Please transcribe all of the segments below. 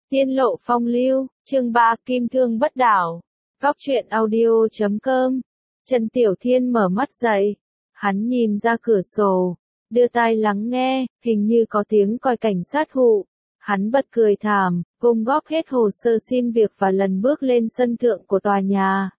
Tiên lộ phong lưu, chương 3 kim thương bất đảo. Góc truyện audio.com. Trần Tiểu Thiên mở mắt dậy. Hắn nhìn ra cửa sổ, đưa tai lắng nghe, hình như có tiếng còi cảnh sát hụ. Hắn bật cười thảm, gom góp hết hồ sơ xin việc và lần bước lên sân thượng của tòa nhà.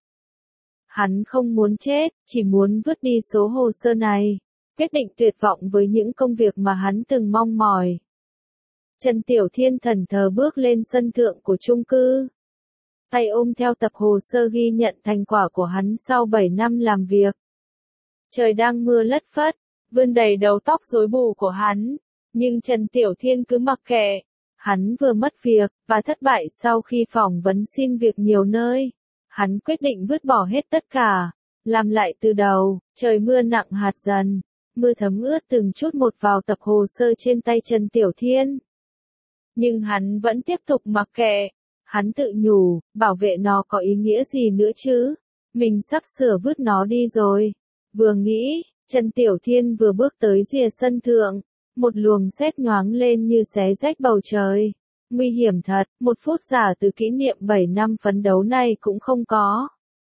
Hắn không muốn chết, chỉ muốn vứt đi số hồ sơ này. Quyết định tuyệt vọng với những công việc mà hắn từng mong mỏi. Trần Tiểu Thiên thẫn thờ bước lên sân thượng của chung cư. Tay ôm theo tập hồ sơ ghi nhận thành quả của hắn sau 7 năm làm việc. Trời đang mưa lất phất, vươn đầy đầu tóc rối bù của hắn. Nhưng Trần Tiểu Thiên cứ mặc kệ. Hắn vừa mất việc, và thất bại sau khi phỏng vấn xin việc nhiều nơi. Hắn quyết định vứt bỏ hết tất cả, làm lại từ đầu. Trời mưa nặng hạt dần, mưa thấm ướt từng chút một vào tập hồ sơ trên tay Trần Tiểu Thiên. Nhưng hắn vẫn tiếp tục mặc kệ. Hắn tự nhủ, bảo vệ nó có ý nghĩa gì nữa chứ? Mình sắp sửa vứt nó đi rồi. Vừa nghĩ, Trần Tiểu Thiên vừa bước tới rìa sân thượng. Một luồng sét nhoáng lên như xé rách bầu trời. Nguy hiểm thật, một phút giả từ kỷ niệm 7 năm phấn đấu này cũng không có.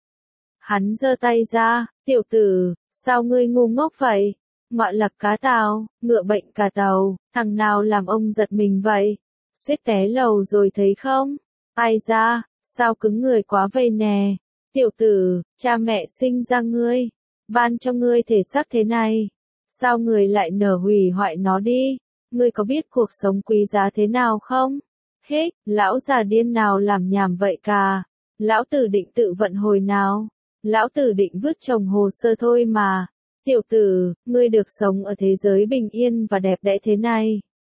Hắn giơ tay ra, tiểu tử, sao ngươi ngu ngốc vậy? Ngọa lạc cá tàu, ngựa bệnh cả tàu, thằng nào làm ông giật mình vậy? Suýt té lầu rồi thấy không? Ai ra, sao cứng người quá vậy nè? Tiểu tử, cha mẹ sinh ra ngươi, ban cho ngươi thể xác thế này. Sao người lại nỡ hủy hoại nó đi? Ngươi có biết cuộc sống quý giá thế nào không? Hích, lão già điên nào làm nhảm vậy cả? Lão tử định tự vận hồi nào? Lão tử định vứt chồng hồ sơ thôi mà. Tiểu tử, ngươi được sống ở thế giới bình yên và đẹp đẽ thế này.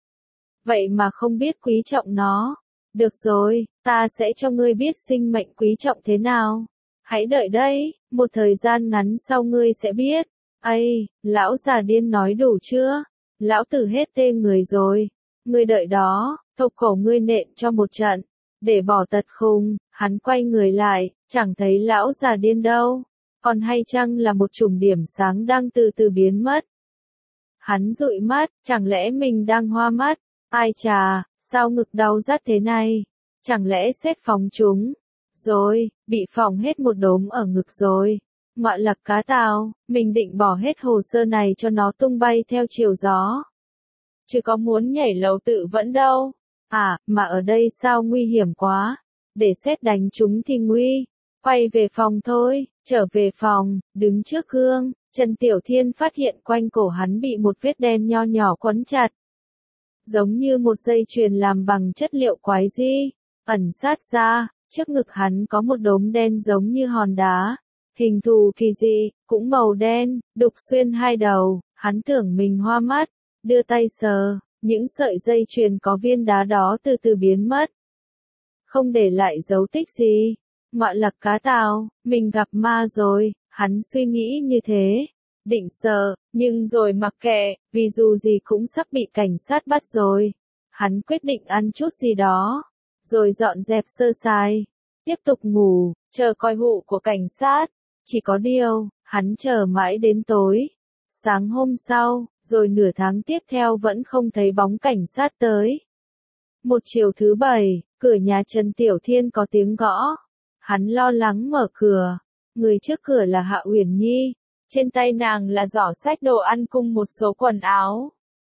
Vậy mà không biết quý trọng nó. Được rồi, ta sẽ cho ngươi biết sinh mệnh quý trọng thế nào. Hãy đợi đây, một thời gian ngắn sau ngươi sẽ biết. Ây, lão già điên nói đủ chưa? Lão tử hết tê người rồi. Ngươi đợi đó, thọc cổ ngươi nện cho một trận. Để bỏ tật khùng, hắn quay người lại, chẳng thấy lão già điên đâu. Còn hay chăng là một chùm điểm sáng đang từ từ biến mất. Hắn dụi mắt, chẳng lẽ mình đang hoa mắt? Ai chà, sao ngực đau rát thế này? Chẳng lẽ sét phóng chúng? Rồi, bị phỏng hết một đốm ở ngực rồi. Ngọa lạc cá tàu, mình định bỏ hết hồ sơ này cho nó tung bay theo chiều gió. Chứ có muốn nhảy lầu tự vẫn đâu. À, mà ở đây sao nguy hiểm quá. Để sét đánh chúng thì nguy. Quay về phòng thôi, trở về phòng, đứng trước gương, Trần Tiểu Thiên phát hiện quanh cổ hắn bị một vết đen nho nhỏ quấn chặt. Giống như một dây chuyền làm bằng chất liệu quái dị, ẩn sát ra, trước ngực hắn có một đốm đen giống như hòn đá. Hình thù kỳ dị, cũng màu đen, đục xuyên hai đầu, hắn tưởng mình hoa mắt, đưa tay sờ, những sợi dây chuyền có viên đá đó từ từ biến mất. Không để lại dấu tích gì. Ngọa lạc cá tàu, mình gặp ma rồi, hắn suy nghĩ như thế. Định sợ, nhưng rồi mặc kệ, vì dù gì cũng sắp bị cảnh sát bắt rồi. Hắn quyết định ăn chút gì đó, rồi dọn dẹp sơ sài. Tiếp tục ngủ, chờ coi hụ của cảnh sát. Chỉ có điều, hắn chờ mãi đến tối. Sáng hôm sau, rồi nửa tháng tiếp theo vẫn không thấy bóng cảnh sát tới. Một chiều thứ 7, cửa nhà Trần Tiểu Thiên có tiếng gõ. Hắn lo lắng mở cửa. Người trước cửa là Hạ Uyển Nhi. Trên tay nàng là giỏ xách đồ ăn cùng một số quần áo.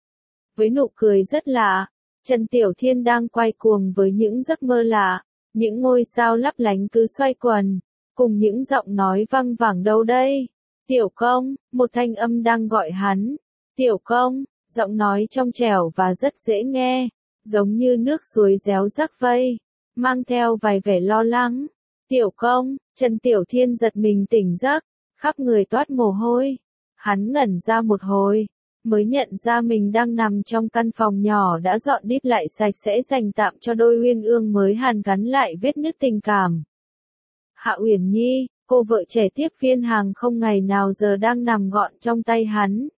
Với nụ cười rất lạ, Trần Tiểu Thiên đang quay cuồng với những giấc mơ lạ. Những ngôi sao lấp lánh cứ xoay quần. Cùng những giọng nói văng vẳng đâu đây? Tiểu công, một thanh âm đang gọi hắn. Tiểu công, giọng nói trong trẻo và rất dễ nghe. Giống như nước suối réo rắc vây. Mang theo vài vẻ lo lắng. Tiểu công, Trần Tiểu Thiên giật mình tỉnh giấc, khắp người toát mồ hôi. Hắn ngẩn ra một hồi, mới nhận ra mình đang nằm trong căn phòng nhỏ đã dọn đít lại sạch sẽ dành tạm cho đôi uyên ương mới hàn gắn lại vết nứt tình cảm. Hạ Uyển Nhi, cô vợ trẻ tiếp viên hàng không ngày nào giờ đang nằm gọn trong tay hắn.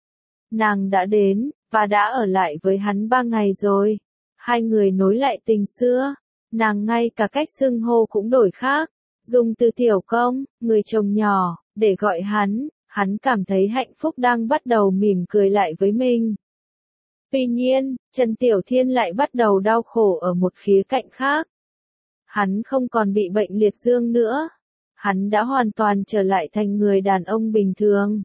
Nàng đã đến, và đã ở lại với hắn 3 ngày rồi. Hai người nối lại tình xưa. Nàng ngay cả cách xưng hô cũng đổi khác, dùng từ tiểu công, người chồng nhỏ, để gọi hắn cảm thấy hạnh phúc đang bắt đầu mỉm cười lại với mình. Tuy nhiên, Trần Tiểu Thiên lại bắt đầu đau khổ ở một khía cạnh khác. Hắn không còn bị bệnh liệt dương nữa. Hắn đã hoàn toàn trở lại thành người đàn ông bình thường.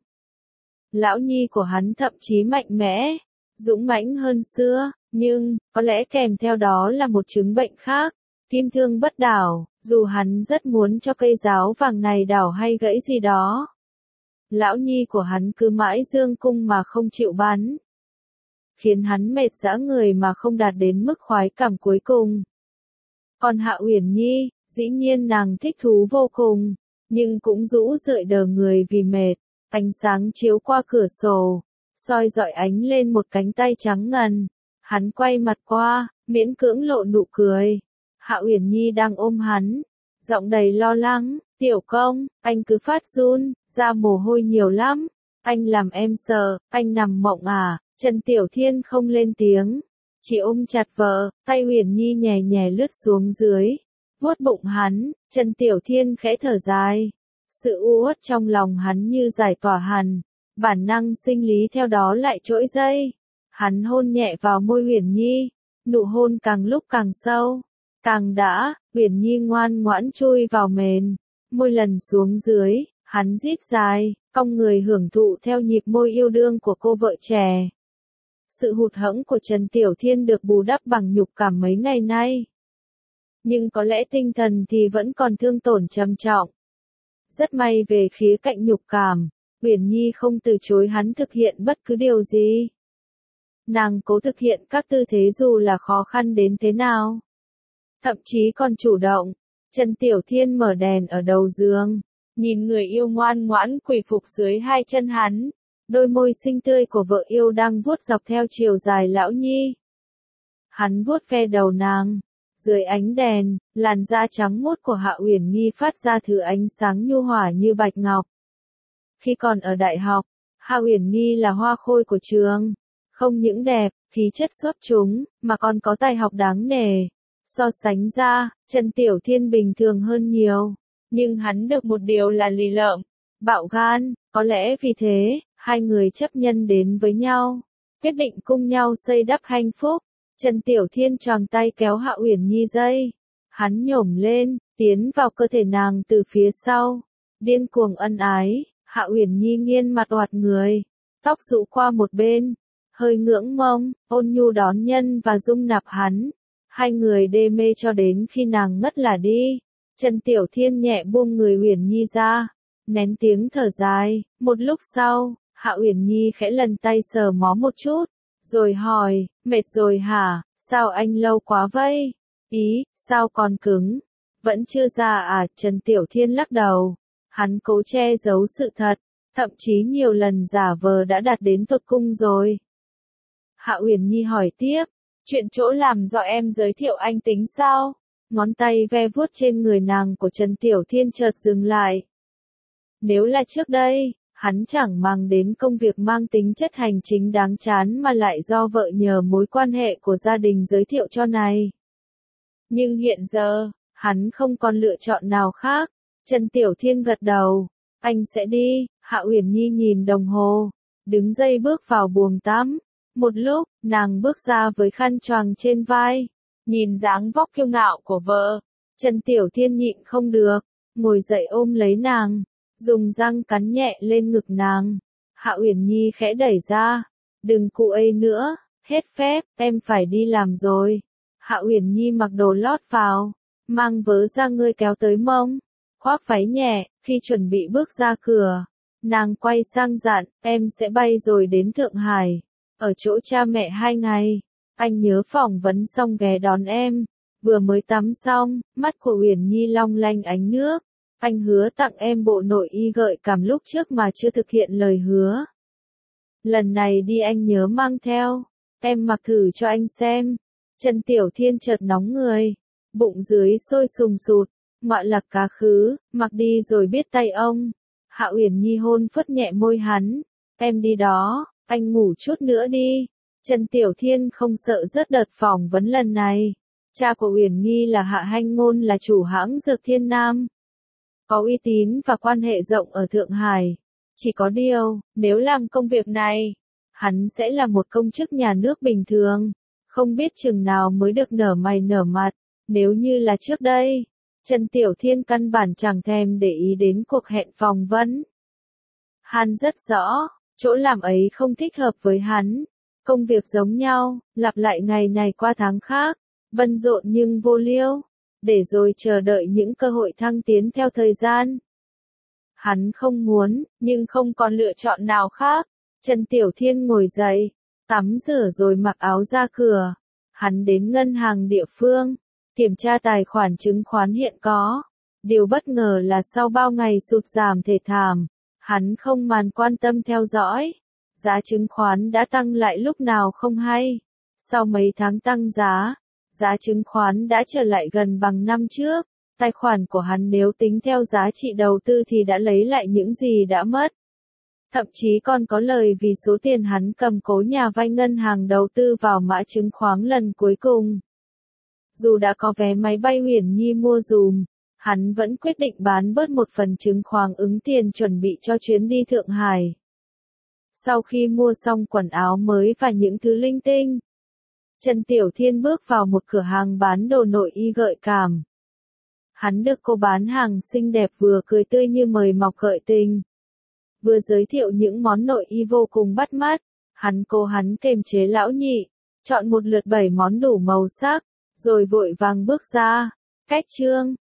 Lão nhi của hắn thậm chí mạnh mẽ, dũng mãnh hơn xưa, nhưng, có lẽ kèm theo đó là một chứng bệnh khác, kim thương bất đảo, dù hắn rất muốn cho cây giáo vàng này đảo hay gãy gì đó. Lão nhi của hắn cứ mãi dương cung mà không chịu bắn, khiến hắn mệt rã người mà không đạt đến mức khoái cảm cuối cùng. Còn Hạ Uyển Nhi, dĩ nhiên nàng thích thú vô cùng, nhưng cũng rũ rượi đờ người vì mệt. Ánh sáng chiếu qua cửa sổ, soi rọi ánh lên một cánh tay trắng ngần. Hắn quay mặt qua, miễn cưỡng lộ nụ cười. Hạ Uyển Nhi đang ôm hắn, giọng đầy lo lắng, "Tiểu công, anh cứ phát run, ra mồ hôi nhiều lắm. Anh làm em sợ, anh nằm mộng à?" Trần Tiểu Thiên không lên tiếng, chỉ ôm chặt vợ, tay Uyển Nhi nhẹ nhẹ lướt xuống dưới, vuốt bụng hắn. Trần Tiểu Thiên khẽ thở dài. Sự u uất trong lòng hắn như giải tỏa hẳn, bản năng sinh lý theo đó lại trỗi dậy. Hắn hôn nhẹ vào môi Uyển Nhi, nụ hôn càng lúc càng sâu, càng đã. Uyển Nhi ngoan ngoãn chui vào mền, môi lần xuống dưới, hắn rít dài, cong người hưởng thụ theo nhịp môi yêu đương của cô vợ trẻ. Sự hụt hẫng của Trần Tiểu Thiên được bù đắp bằng nhục cảm mấy ngày nay, nhưng có lẽ tinh thần thì vẫn còn thương tổn trầm trọng. Rất may về khía cạnh nhục cảm, Uyển Nhi không từ chối hắn thực hiện bất cứ điều gì. Nàng cố thực hiện các tư thế dù là khó khăn đến thế nào. Thậm chí còn chủ động. Trần Tiểu Thiên mở đèn ở đầu giường, nhìn người yêu ngoan ngoãn quỳ phục dưới hai chân hắn. Đôi môi xinh tươi của vợ yêu đang vuốt dọc theo chiều dài lão nhi. Hắn vuốt ve đầu nàng. Dưới ánh đèn, làn da trắng muốt của Hạ Uyển Nhi phát ra thứ ánh sáng nhu hòa như bạch ngọc. Khi còn ở đại học, Hạ Uyển Nhi là hoa khôi của trường. Không những đẹp, khí chất xuất chúng, mà còn có tài học đáng nể. So sánh ra, Trần Tiểu Thiên bình thường hơn nhiều. Nhưng hắn được một điều là lì lợm, bạo gan. Có lẽ vì thế, hai người chấp nhận đến với nhau, quyết định cùng nhau xây đắp hạnh phúc. Trần Tiểu Thiên choàng tay kéo Hạ Uyển Nhi dây. Hắn nhổm lên, tiến vào cơ thể nàng từ phía sau. Điên cuồng ân ái, Hạ Uyển Nhi nghiêng mặt oạt người. Tóc rũ qua một bên, hơi ngưỡng mông, ôn nhu đón nhân và dung nạp hắn. Hai người đê mê cho đến khi nàng ngất là đi. Trần Tiểu Thiên nhẹ buông người Uyển Nhi ra, nén tiếng thở dài. Một lúc sau, Hạ Uyển Nhi khẽ lần tay sờ mó một chút, rồi hỏi, "Mệt rồi hả? Sao anh lâu quá vậy? Ý, sao còn cứng? Vẫn chưa ra à?" Trần Tiểu Thiên lắc đầu. Hắn cố che giấu sự thật, thậm chí nhiều lần giả vờ đã đạt đến tột cùng rồi. Hạ Uyển Nhi hỏi tiếp, "Chuyện chỗ làm do em giới thiệu anh tính sao?" Ngón tay ve vuốt trên người nàng của Trần Tiểu Thiên chợt dừng lại. Nếu là trước đây, hắn chẳng mang đến công việc mang tính chất hành chính đáng chán mà lại do vợ nhờ mối quan hệ của gia đình giới thiệu cho này. Nhưng hiện giờ, hắn không còn lựa chọn nào khác. Trần Tiểu Thiên gật đầu, "Anh sẽ đi." Hạ Uyển Nhi nhìn đồng hồ, đứng dậy bước vào buồng tắm. Một lúc, nàng bước ra với khăn choàng trên vai, nhìn dáng vóc kiêu ngạo của vợ. Trần Tiểu Thiên nhịn không được, ngồi dậy ôm lấy nàng, dùng răng cắn nhẹ lên ngực nàng. Hạ Uyển Nhi khẽ đẩy ra, "Đừng cụ ấy nữa, hết phép, em phải đi làm rồi." Hạ Uyển Nhi mặc đồ lót vào, mang vớ ra ngươi kéo tới mông, khoác váy nhẹ. Khi chuẩn bị bước ra cửa, nàng quay sang dặn, "Em sẽ bay rồi đến Thượng Hải, ở chỗ cha mẹ 2 ngày. Anh nhớ phỏng vấn xong ghé đón em." Vừa mới tắm xong, mắt của Uyển Nhi long lanh ánh nước. "Anh hứa tặng em bộ nội y gợi cảm lúc trước mà chưa thực hiện lời hứa. Lần này đi anh nhớ mang theo, em mặc thử cho anh xem." Trần Tiểu Thiên chợt nóng người, bụng dưới sôi sùng sụt, "Ngọa lạc cá khứ, mặc đi rồi biết tay ông." Hạ Uyển Nhi hôn phớt nhẹ môi hắn, "Em đi đó, anh ngủ chút nữa đi." Trần Tiểu Thiên không sợ rớt đợt phỏng vấn lần này. Cha của Uyển Nhi là Hạ Hanh Ngôn, là chủ hãng dược Thiên Nam, có uy tín và quan hệ rộng ở Thượng Hải. Chỉ có điều, nếu làm công việc này, hắn sẽ là một công chức nhà nước bình thường, không biết chừng nào mới được nở mày nở mặt. Nếu như là trước đây, Trần Tiểu Thiên căn bản chẳng thèm để ý đến cuộc hẹn phỏng vấn. Hắn rất rõ, chỗ làm ấy không thích hợp với hắn. Công việc giống nhau, lặp lại ngày này qua tháng khác, bận rộn nhưng vô liêu, để rồi chờ đợi những cơ hội thăng tiến theo thời gian. Hắn không muốn, nhưng không còn lựa chọn nào khác. Trần Tiểu Thiên ngồi dậy, tắm rửa rồi mặc áo ra cửa. Hắn đến ngân hàng địa phương, kiểm tra tài khoản chứng khoán hiện có. Điều bất ngờ là sau bao ngày sụt giảm thê thảm, hắn không màn quan tâm theo dõi. Giá chứng khoán đã tăng lại lúc nào không hay. Sau mấy tháng tăng giá, giá chứng khoán đã trở lại gần bằng năm trước. Tài khoản của hắn nếu tính theo giá trị đầu tư thì đã lấy lại những gì đã mất. Thậm chí còn có lời vì số tiền hắn cầm cố nhà vay ngân hàng đầu tư vào mã chứng khoán lần cuối cùng. Dù đã có vé máy bay Huyền Nhi mua dùm, hắn vẫn quyết định bán bớt một phần chứng khoán ứng tiền chuẩn bị cho chuyến đi Thượng Hải. Sau khi mua xong quần áo mới và những thứ linh tinh, Trần Tiểu Thiên bước vào một cửa hàng bán đồ nội y gợi cảm. Hắn được cô bán hàng xinh đẹp vừa cười tươi như mời mọc gợi tình, vừa giới thiệu những món nội y vô cùng bắt mắt. Hắn kềm chế lão nhị, chọn một lượt 7 món đủ màu sắc, rồi vội vàng bước ra. Cách chương